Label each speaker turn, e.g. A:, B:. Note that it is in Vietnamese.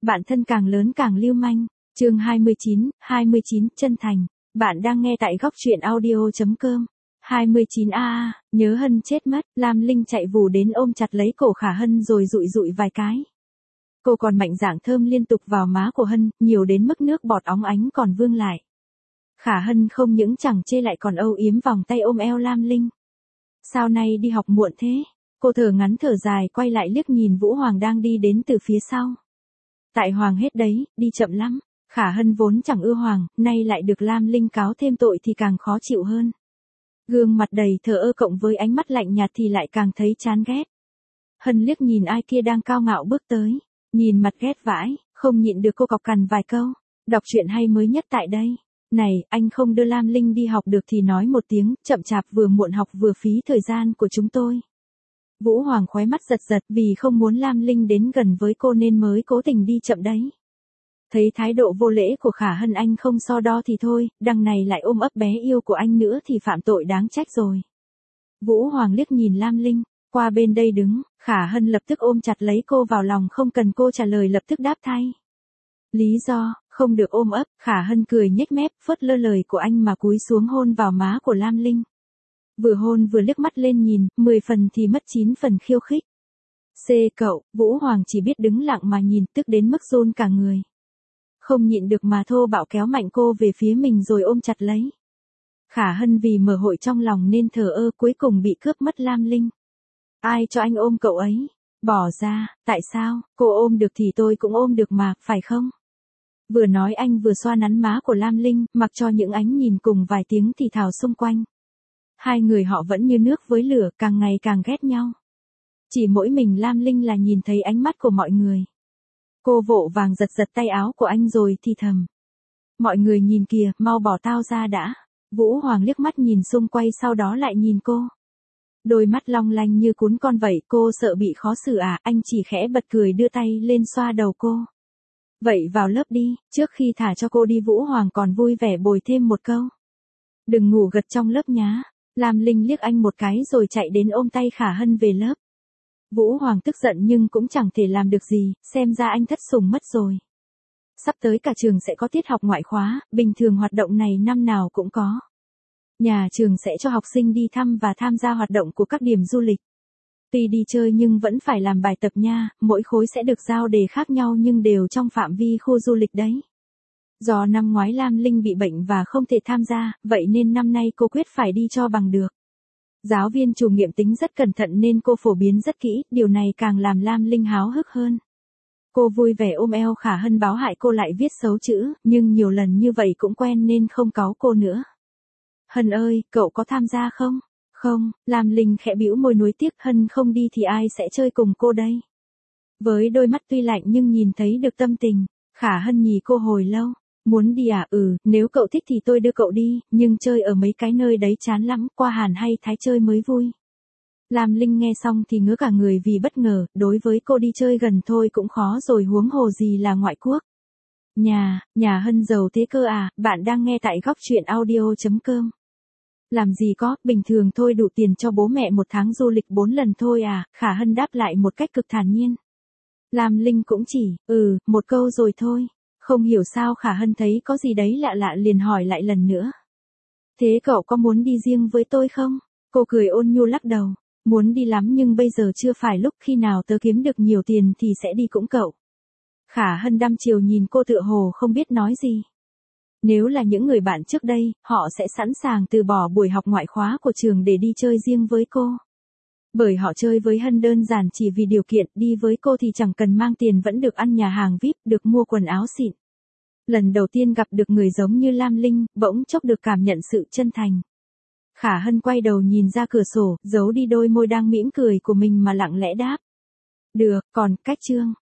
A: bạn thân càng lớn càng lưu manh. Chương 29, chân thành. Bạn đang nghe tại góc truyện audio.com. 29A, nhớ Hân chết mất, Lam Linh chạy vù đến ôm chặt lấy cổ Khả Hân rồi dụi dụi vài cái. Cô còn mạnh dạn thơm liên tục vào má của Hân, nhiều đến mức nước bọt óng ánh còn vương lại. Khả Hân không những chẳng chê lại còn âu yếm vòng tay ôm eo Lam Linh. Sao nay đi học muộn thế? Cô thở ngắn thở dài quay lại liếc nhìn Vũ Hoàng đang đi đến từ phía sau. Tại Hoàng hết đấy, đi chậm lắm. Khả Hân vốn chẳng ưa Hoàng, nay lại được Lam Linh cáo thêm tội thì càng khó chịu hơn. Gương mặt đầy thờ ơ cộng với ánh mắt lạnh nhạt thì lại càng thấy chán ghét. Hân liếc nhìn ai kia đang cao ngạo bước tới, nhìn mặt ghét vãi, không nhịn được cô cọc cằn vài câu. Đọc truyện hay mới nhất tại đây. Này, anh không đưa Lam Linh đi học được thì nói một tiếng, chậm chạp vừa muộn học vừa phí thời gian của chúng tôi. Vũ Hoàng khóe mắt giật giật vì không muốn Lam Linh đến gần với cô nên mới cố tình đi chậm đấy. Thấy thái độ vô lễ của Khả Hân anh không so đo thì thôi, đằng này lại ôm ấp bé yêu của anh nữa thì phạm tội đáng trách rồi. Vũ Hoàng liếc nhìn Lam Linh, qua bên đây đứng, Khả Hân lập tức ôm chặt lấy cô vào lòng không cần cô trả lời lập tức đáp thay. Lý do, không được ôm ấp, Khả Hân cười nhếch mép, phớt lơ lời của anh mà cúi xuống hôn vào má của Lam Linh. Vừa hôn vừa liếc mắt lên nhìn, 10 phần thì mất 9 phần khiêu khích. Cậu, Vũ Hoàng chỉ biết đứng lặng mà nhìn tức đến mức run cả người. Không nhịn được mà thô bạo kéo mạnh cô về phía mình rồi ôm chặt lấy. Khả Hân vì mở hội trong lòng nên thờ ơ cuối cùng bị cướp mất Lam Linh. Ai cho anh ôm cậu ấy? Bỏ ra, tại sao, cô ôm được thì tôi cũng ôm được mà, phải không? Vừa nói anh vừa xoa nắn má của Lam Linh, mặc cho những ánh nhìn cùng vài tiếng thì thào xung quanh. Hai người họ vẫn như nước với lửa, càng ngày càng ghét nhau. Chỉ mỗi mình Lam Linh là nhìn thấy ánh mắt của mọi người. Cô vội vàng giật giật tay áo của anh rồi thì thầm. Mọi người nhìn kìa, mau bỏ tao ra đã. Vũ Hoàng liếc mắt nhìn xung quanh sau đó lại nhìn cô. Đôi mắt long lanh như cún con vậy, cô sợ bị khó xử à, anh chỉ khẽ bật cười đưa tay lên xoa đầu cô. Vậy vào lớp đi, trước khi thả cho cô đi Vũ Hoàng còn vui vẻ bồi thêm một câu. Đừng ngủ gật trong lớp nhá. Lam Linh liếc anh một cái rồi chạy đến ôm tay Khả Hân về lớp. Vũ Hoàng tức giận nhưng cũng chẳng thể làm được gì, xem ra anh thất sủng mất rồi. Sắp tới cả trường sẽ có tiết học ngoại khóa, bình thường hoạt động này năm nào cũng có. Nhà trường sẽ cho học sinh đi thăm và tham gia hoạt động của các điểm du lịch. Tuy đi chơi nhưng vẫn phải làm bài tập nha, mỗi khối sẽ được giao đề khác nhau nhưng đều trong phạm vi khu du lịch đấy. Do năm ngoái Lam Linh bị bệnh và không thể tham gia, vậy nên năm nay cô quyết phải đi cho bằng được. Giáo viên chủ nhiệm tính rất cẩn thận nên cô phổ biến rất kỹ, điều này càng làm Lam Linh háo hức hơn. Cô vui vẻ ôm eo Khả Hân báo hại cô lại viết xấu chữ, nhưng nhiều lần như vậy cũng quen nên không cáu cô nữa. Hân ơi, cậu có tham gia không? Không, Lam Linh khẽ bĩu môi nuối tiếc, Hân không đi thì ai sẽ chơi cùng cô đây? Với đôi mắt tuy lạnh nhưng nhìn thấy được tâm tình, Khả Hân nhìn cô hồi lâu. Muốn đi à? Nếu cậu thích thì tôi đưa cậu đi, nhưng chơi ở mấy cái nơi đấy chán lắm, qua Hàn hay Thái chơi mới vui. Lam Linh nghe xong thì ngớ cả người vì bất ngờ, đối với cô đi chơi gần thôi cũng khó rồi huống hồ gì là ngoại quốc. Nhà Hân giàu thế cơ à, bạn đang nghe tại góc truyện audio.com. Làm gì có, bình thường thôi đủ tiền cho bố mẹ một tháng du lịch 4 lần thôi à, Khả Hân đáp lại một cách cực thản nhiên. Lam Linh cũng chỉ, một câu rồi thôi. Không hiểu sao Khả Hân thấy có gì đấy lạ lạ liền hỏi lại lần nữa. Thế cậu có muốn đi riêng với tôi không? Cô cười ôn nhu lắc đầu. Muốn đi lắm nhưng bây giờ chưa phải lúc, khi nào tớ kiếm được nhiều tiền thì sẽ đi cũng cậu. Khả Hân đăm chiều nhìn cô tựa hồ không biết nói gì. Nếu là những người bạn trước đây, họ sẽ sẵn sàng từ bỏ buổi học ngoại khóa của trường để đi chơi riêng với cô. Bởi họ chơi với Hân đơn giản chỉ vì điều kiện, đi với cô thì chẳng cần mang tiền vẫn được ăn nhà hàng VIP, được mua quần áo xịn. Lần đầu tiên gặp được người giống như Lam Linh, bỗng chốc được cảm nhận sự chân thành. Khả Hân quay đầu nhìn ra cửa sổ, giấu đi đôi môi đang mỉm cười của mình mà lặng lẽ đáp. Được, còn cách chương.